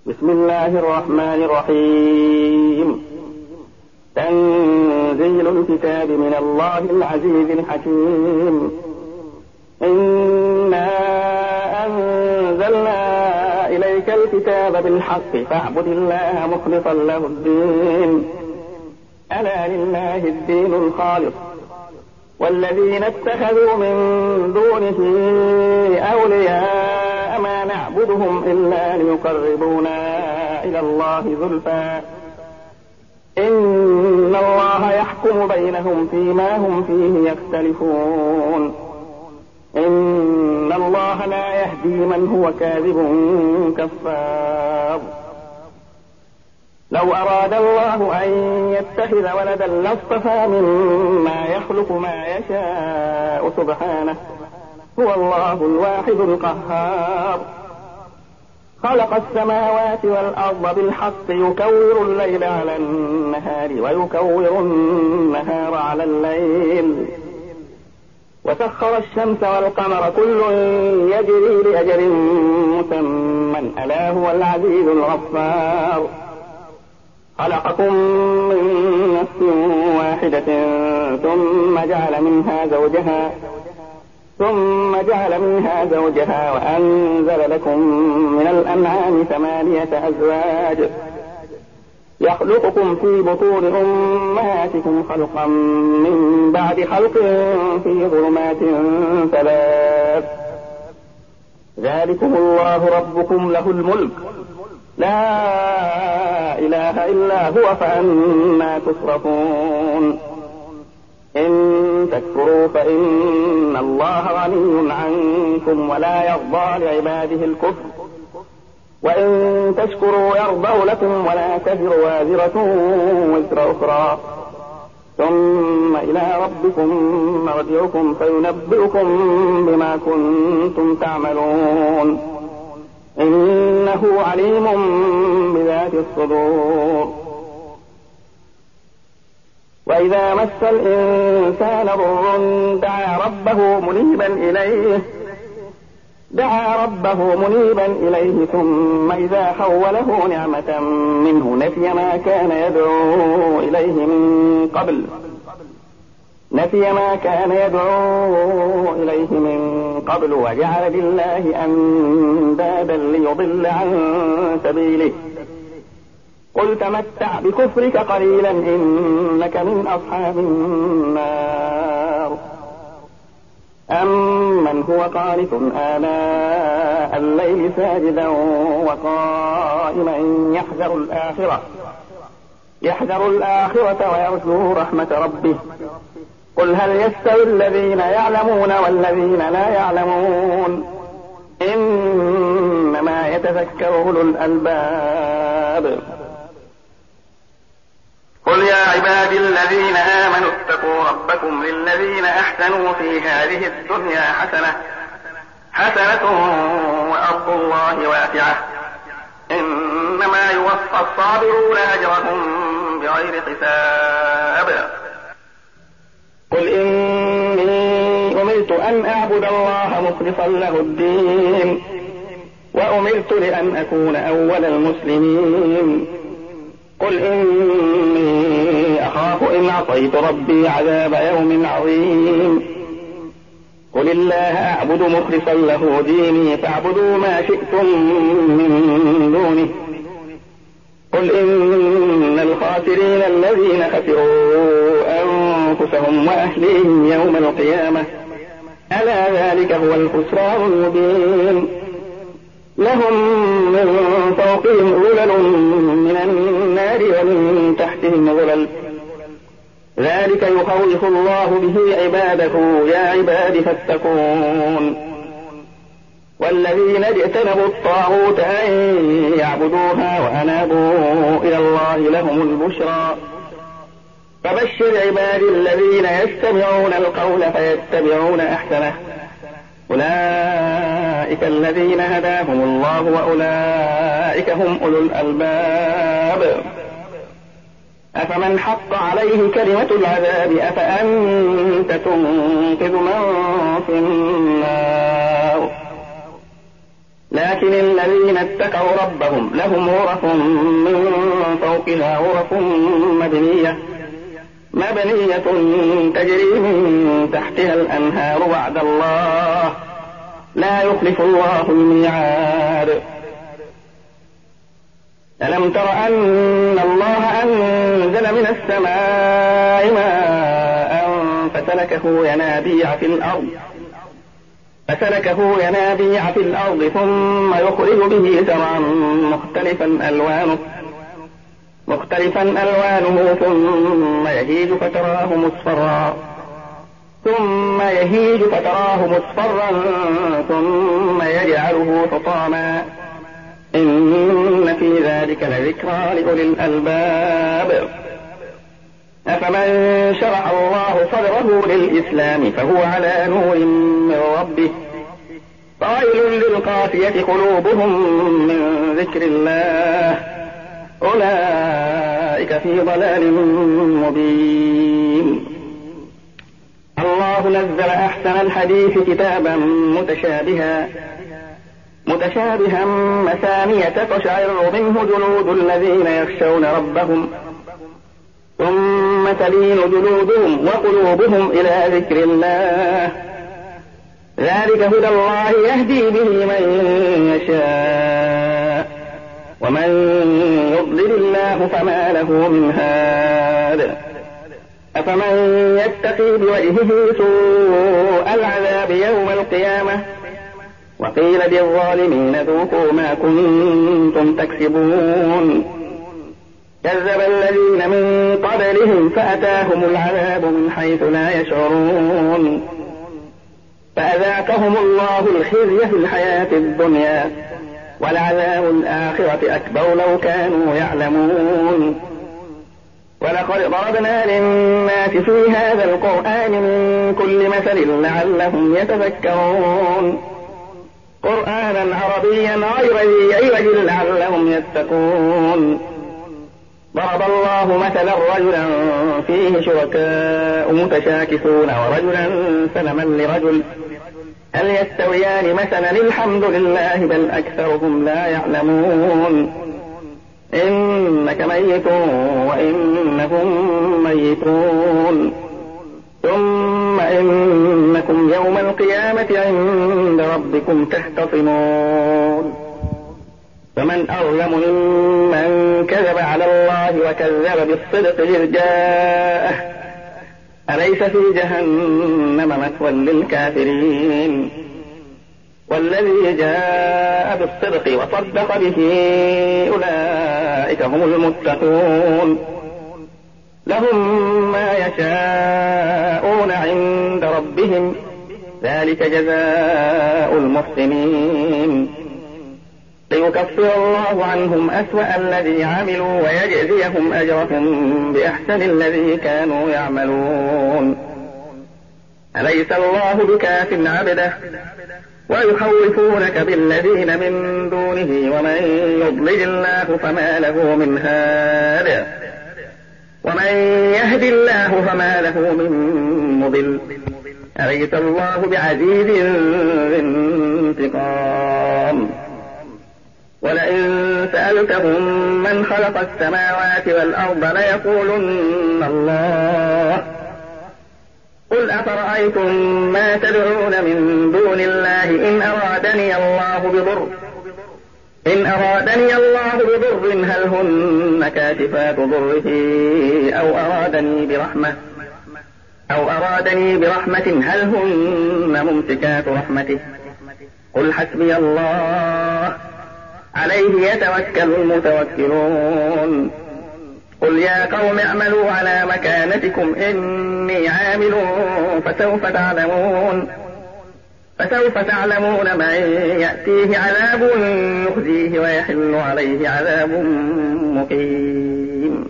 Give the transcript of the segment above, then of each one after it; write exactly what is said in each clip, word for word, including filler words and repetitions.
بسم الله الرحمن الرحيم. تنزيل الكتاب من الله العزيز الحكيم. إنا أنزلنا إليك الكتاب بالحق فاعبد الله مخلصا له الدين. ألا لله الدين الخالص والذين اتخذوا من دونه أولياء ما نعبدهم إلا ليقربونا إلى الله زلفى إن الله يحكم بينهم فيما هم فيه يختلفون. إن الله لا يهدي من هو كاذب كفار. لو أراد الله أن يتخذ ولدا لاصطفى مما يخلق ما يشاء سبحانه هو الله الواحد القهار. خلق السماوات والأرض بالحق يكور الليل على النهار ويكور النهار على الليل وسخر الشمس والقمر كل يجري لأجل مسمى ألا هو العزيز الغفار. خلقكم من نفس واحدة ثم جعل منها زوجها ثم جعل منها زوجها وأنزل لكم من الأنعام ثمانية أزواج يخلقكم في بطون أمهاتكم خلقا من بعد خلق في ظلمات ثلاث ذلكم الله ربكم له الملك لا إله إلا هو فأنى تصرفون. إن تكفروا فإن الله غني عنكم ولا يرضى لعباده الكفر وإن تشكروا يرضوا لكم ولا تزر وازرة وزر أخرى ثم إلى ربكم مرجعكم فينبئكم بما كنتم تعملون إنه عليم بذات الصدور. وإذا مس الإنسان ضر دعا ربه منيبا إليه دعا ربه منيبا إليه ثم إذا خوله نعمة منه نسي ما كان يدعو إليه من قبل نسي ما كان يدعو إليه من قبل وجعل لله أندادا ليضل عن سبيله. قل تمتع بكفرك قليلا إنك من أصحاب النار. أمن هو قانت آناء الليل ساجدا وقائما يحذر الآخرة يحذر الآخرة ويرجو رحمة ربه قل هل يستوي الذين يعلمون والذين لا يعلمون إنما يتذكر أولو الألباب. قل يا عبادي الذين آمنوا اتقوا ربكم للذين أحسنوا في هذه الدنيا حسنة حسنة وأرض الله واسعة إنما يوفى الصابرون أجرهم بغير حساب. قل إني أمرت أن أعبد الله مخلصا له الدين وأمرت لأن أكون أول المسلمين. قل إني أخاف إن عصيت ربي عذاب يوم عظيم. قل الله أعبد مخلصا له ديني فاعبدوا ما شئتم من دونه. قل إن الخاسرين الذين خسروا أنفسهم وأهليهم يوم القيامة ألا ذلك هو الخسران المبين. لهم من فوقهم ظلل من النار ومن تحتهم ظلل ذلك يخوف الله به عباده يا عباد فاتقون. والذين اجتنبوا الطاغوت أن يعبدوها وأنابوا إلى الله لهم البشرى. فبشر عبادي الذين يستمعون القول فيتبعون أحسنه أولئك الذين هداهم الله وأولئك هم أولو الألباب. أفمن حق عليه كلمة العذاب أفأنت تنقذ من في النار لكن الذين اتقوا ربهم لهم غرف من فوقها غرف مبنية مبنية تجري من تحتها الأنهار وعد الله لا يخلف الله الميعاد. ألم تر أن الله أنزل من السماء ماء فسلكه ينابيع في الأرض فسلكه ينابيع في الأرض ثم يخرج به زرعا مختلفا ألوانه مختلفا ألوانه ثم يهيج فتراه مصفرا ثم يهيج فتراه مصفرا ثم يجعله حطاما إن في ذلك لذكرى لأولي الألباب. أفمن شرح الله صدره للإسلام فهو على نور من ربه فويل للقاسية قلوبهم من ذكر الله أولئك في ضلال مبين. الله نزل أحسن الحديث كتابا متشابها متشابها مثانية تقشعر منه جلود الذين يخشون ربهم ثم تلين جلودهم وقلوبهم إلى ذكر الله ذلك هدى الله يهدي به من يشاء ومن يضلل الله فما له من هاد. أفمن يتقي بوجهه سوء العذاب يوم القيامة وقيل للظالمين ذوقوا ما كنتم تكسبون كذب الذين من قبلهم فأتاهم العذاب من حيث لا يشعرون فأذاقهم الله الخزي في الحياة الدنيا ولعذاب الآخرة أكبر لو كانوا يعلمون. ولقد ضربنا للناس في هذا القرآن من كل مثل لعلهم يتذكرون قرآنا عربيا غير ذي عوج لعلهم يتقون. ضرب الله مثلا رجلا فيه شركاء متشاكسون ورجلا سلما لرجل هل يستويان مثلا الحمد لله بل أكثرهم لا يعلمون. إنك ميت وإنهم ميتون ثم إنكم يوم القيامة عند ربكم تختصمون. فمن أظلم ممن كذب على الله وكذب بالصدق إذ جاءه أليس في جهنم مثوى للكافرين. والذي جاء بالصدق وصدق به أولئك هم المتقون لهم ما يشاءون عند ربهم ذلك جزاء المحسنين ليكفر الله عنهم أسوأ الذي عملوا ويجزيهم أجرهم بأحسن الذي كانوا يعملون. أليس الله بكاف عبده ويخوفونك بالذين من دونه ومن يضلل الله فما له من هاد ومن يهد الله فما له من مضل أليس الله بعزيز ذي انتقام. ولئن سألتهم من خلق السماوات والأرض ليقولن الله قل أفرأيتم ما تدعون من دون الله إن أرادني الله بضر إن أرادني الله بضر هل هن كاشفات ضره أو أرادني برحمة أو أرادني برحمة هل هن ممسكات رحمته قل حسبي الله عليه يتوكل المتوكلون. قل يا قوم اعملوا على مكانتكم إني عامل فسوف تعلمون فسوف تعلمون من يأتيه عذاب يخزيه ويحل عليه عذاب مقيم.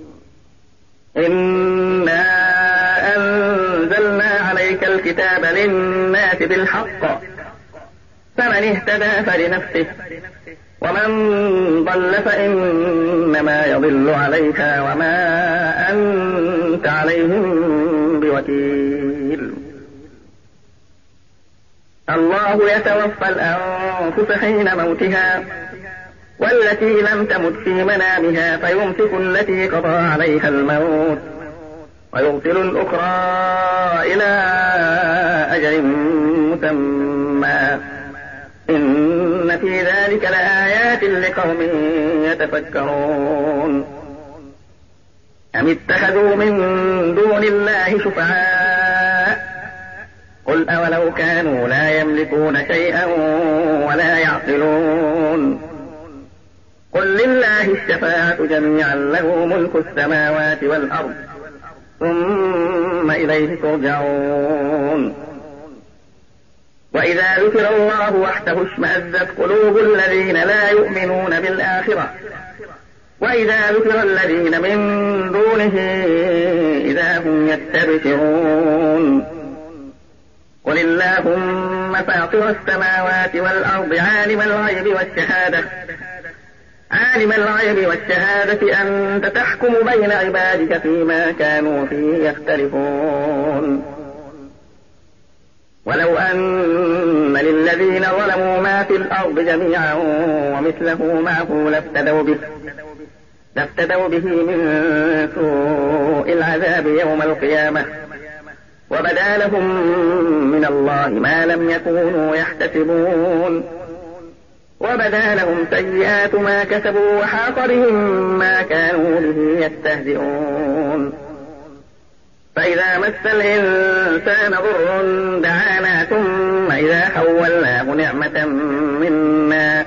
إنا أنزلنا عليك الكتاب للناس بالحق فمن اهتدى فلنفسه ومن ضل فإنما يضل عليها وما أنت عليهم بوكيل. الله يتوفى الأنفس حين موتها والتي لم تمت في منامها فيمسك التي قضى عليها الموت ويرسل الأخرى إلى أجل مسمى إن في ذلك لآيات لقوم يتفكرون. أم اتخذوا من دون الله شفعاء قل أولو كانوا لا يملكون شيئا ولا يعقلون قل لله الشفاعة جميعا له ملك السماوات والأرض ثم إليه ترجعون. وإذا ذكر الله وحده اشمأزت قلوب الذين لا يؤمنون بالآخرة وإذا ذكر الذين من دونه إذا هم يستبشرون. قل اللهم فاطر السماوات والأرض عالم الغيب والشهادة عالم الغيب والشهادة أنت تحكم بين عبادك فيما كانوا فيه يختلفون. ولو أن للذين ظلموا ما في الأرض جميعا ومثله معه لافتدوا به لافتدوا به من سوء العذاب يوم القيامة وبدا لهم من الله ما لم يكونوا يحتسبون وبدا لهم سيئات ما كسبوا وحاق بهم ما كانوا به يستهزئون. فإذا مس الإنسان ضر دعانا ثم إذا حولناه نعمة منا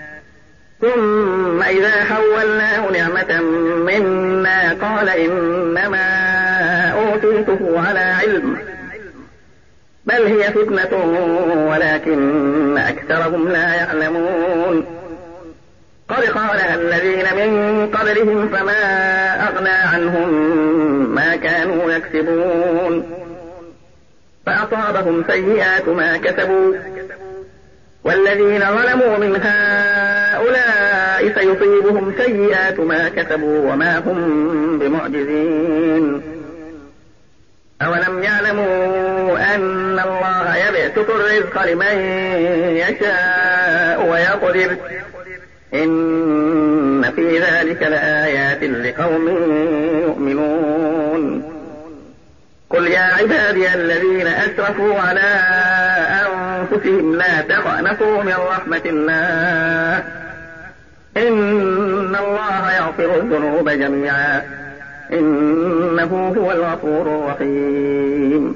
ثم إذا حولناه نعمة منا قال إنما أوتيته على علم بل هي فتنة ولكن أكثرهم لا يعلمون. قد قالها الذين من قبلهم فما أغنى عنهم ما كانوا يكسبون فأصابهم سيئات ما كسبوا والذين ظلموا من هؤلاء سيصيبهم سيئات ما كسبوا وما هم بمعجزين. أولم يعلموا أن الله يبسط الرزق لمن يشاء ويقدر إن في ذلك لآيات لقوم يؤمنون. قل يا عبادي الذين أسرفوا على أنفسهم لا تقنطوا من رحمة الله إن الله يغفر الذنوب جميعا إنه هو الغفور الرحيم.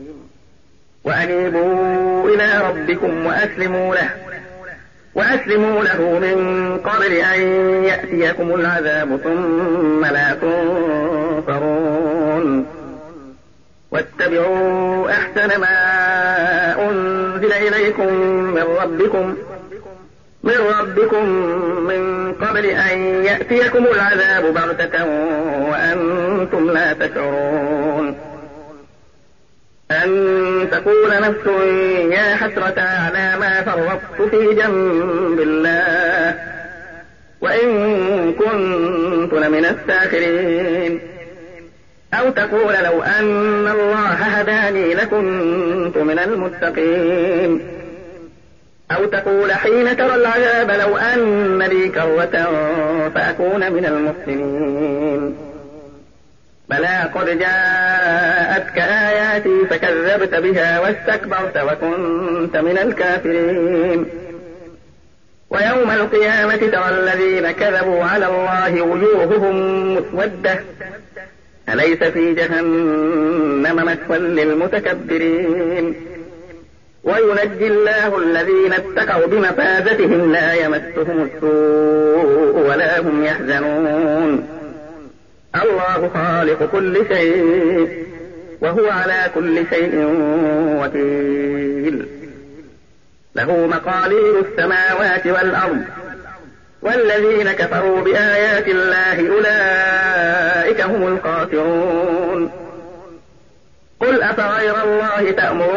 وأنيبوا إلى ربكم وأسلموا له وأسلموا له من قبل أن يأتيكم العذاب ثم لا تنصرون. واتبعوا أحسن ما أنزل إليكم من ربكم من ربكم من قبل أن يأتيكم العذاب بغتة وأنتم لا تشعرون. أن تقول نفس يا حسرة على ما فرطت في جنب الله وإن كنت لمن الساخرين أو تقول لو أن الله هداني لكنت من المتقين أو تقول حين ترى العذاب لو أن لي كرة فأكون من المحسنين. بلى قد جاءتك آياتي فكذبت بها واستكبرت وكنت من الكافرين. ويوم القيامة ترى الذين كذبوا على الله وجوههم مسودة أليس في جهنم مثوى للمتكبرين. وينجي الله الذين اتقوا بمفازتهم لا يمسهم السوء ولا هم يحزنون. الله خالق كل شيء وهو على كل شيء وكيل. له مقاليد السماوات والأرض والذين كفروا بآيات الله أولئك هم الخاسرون. قل أفغير الله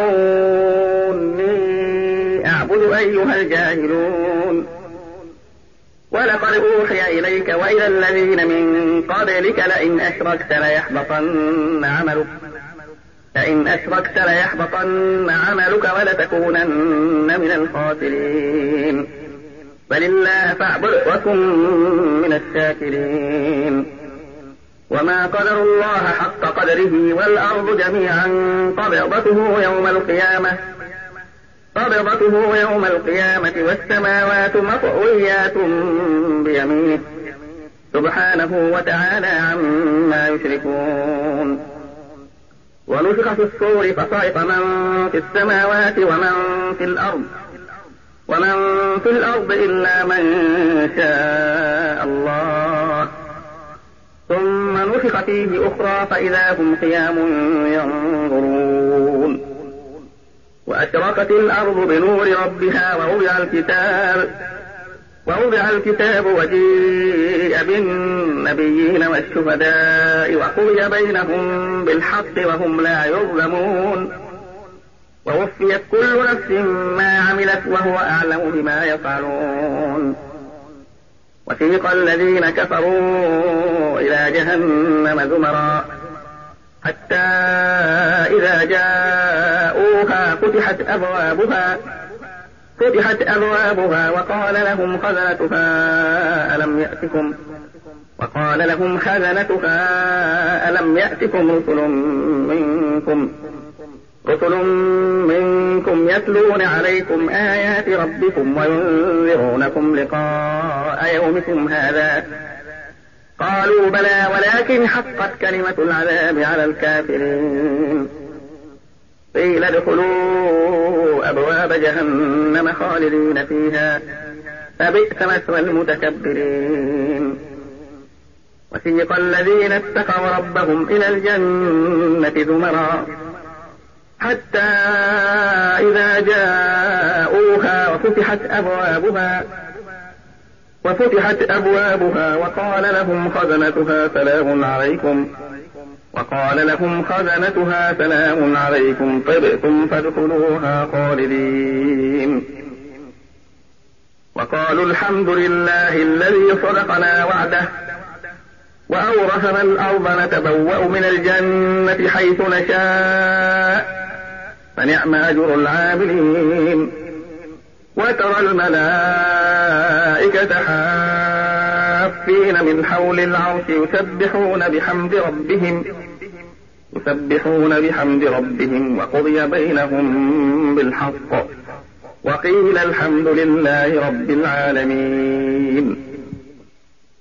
تأمروني أعبد أيها الجاهلون. ولقد أوحي إليك وإلى الذين من قبلك لئن أشركت ليحبطن عملك لئن أشركت ليحبطن عملك ولتكونن من الخاسرين بل الله فاعبد وكن من الشاكرين وما قدر الله حق قدره والأرض جميعا قبضته يوم القيامة قبضته يوم القيامة والسماوات مطويات بيمينه سبحانه وتعالى عما يشركون ونفخ في الصور فصعق من في السماوات ومن في الأرض ومن في الأرض إلا من شاء الله ثم نفخ فيه أخرى فإذا هم قيام ينظرون وأشرقت الأرض بنور ربها ووضع الكتاب ووضع الكتاب وجيء بالنبيين والشهداء وقضي بينهم بالحق وهم لا يظلمون ووفيت كل نفس ما عملت وهو أعلم بما يفعلون وسيق الذين كفروا إلى جهنم زمرا حتى إذا جاءوها فتحت أبوابها فتحت أبوابها وقال لهم خزنتها ألم يأتكم وقال لهم خزنتها ألم يأتكم رسل منكم رسل منكم يتلون عليكم آيات ربكم وينذرونكم لقاء يومكم هذا قالوا بلى ولكن حقت كلمة العذاب على الكافرين قيل ادخلوا أبواب جهنم خالدين فيها فبئس مثوى المتكبرين وسيق الذين اتقوا ربهم إلى الجنة زمرا حتى إذا جاءوها وفتحت أبوابها وفتحت أبوابها وقال لهم خزنتها سلام عليكم وقال لهم خزنتها سلام عليكم طبتم فادخلوها خالدين وقالوا الحمد لله الذي صدقنا وعده وأورثنا الأرض نتبوأ من الجنة حيث نشاء فنعم أجر العاملين وترى الملائكة حافين من حول العرش يسبحون بحمد ربهم يسبحون بحمد ربهم وقضي بينهم بالحق وقيل الحمد لله رب العالمين